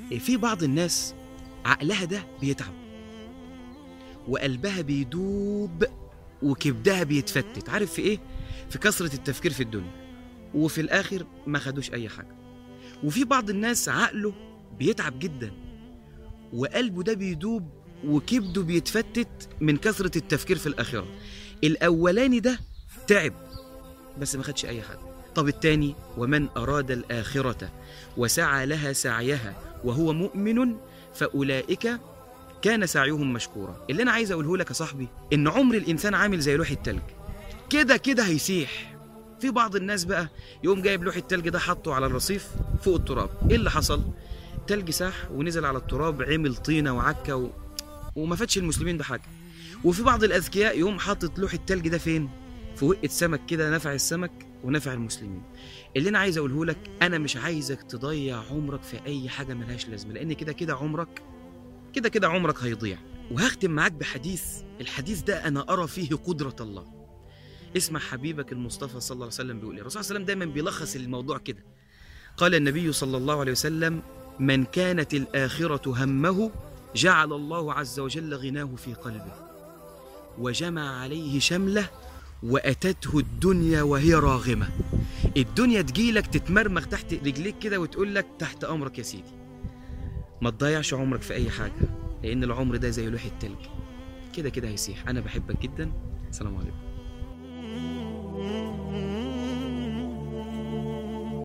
في بعض الناس عقلها ده بيتعب وقلبها بيدوب وكبدها بيتفتت، عارف في ايه؟ في كثرة التفكير في الدنيا، وفي الاخر ما خدوش اي حاجة. وفي بعض الناس عقله بيتعب جدا وقلبه ده بيدوب وكبده بيتفتت من كثرة التفكير في الآخرة. الأولاني ده تعب بس ما خدش أي حاجة. طب التاني: ومن أراد الآخرة وسعى لها سعيها وهو مؤمن فأولئك كان سعيهم مشكورا. اللي أنا عايز أقوله لك يا صاحبي إن عمر الإنسان عامل زي لوح التلج، كده كده هيسيح. في بعض الناس بقى يقوم جايب لوح التلج ده حطه على الرصيف فوق التراب، إيه اللي حصل؟ تلج ساح ونزل على التراب، عمل طينة وعكة وما فاتش المسلمين بحاجة. وفي بعض الأذكياء يقوم حاطط لوح التلج ده فين؟ في وقة سمك كده، نفع السمك ونفع المسلمين. اللي أنا عايز أقوله لك، أنا مش عايزك تضيع عمرك في أي حاجة ملهاش لازمة، لأن كده كده عمرك هيضيع. وهختم معاك بحديث، الحديث ده أنا أرى فيه قدرة الله. اسمع حبيبك المصطفى صلى الله عليه وسلم بيقول إيه. الرسول صلى الله عليه وسلم دايما بيلخص الموضوع كده. قال النبي صلى الله عليه وسلم: من كانت الآخرة همه جعل الله عز وجل غناه في قلبه وجمع عليه شمله وأتته الدنيا وهي راغمة. الدنيا تجيلك تتمرمغ تحت رجليك كده وتقول لك تحت أمرك يا سيدي. ما تضيعش عمرك في أي حاجة، لأن العمر ده زي لوح التلج، كده كده هيسيح. أنا بحبك جدا. السلام عليكم.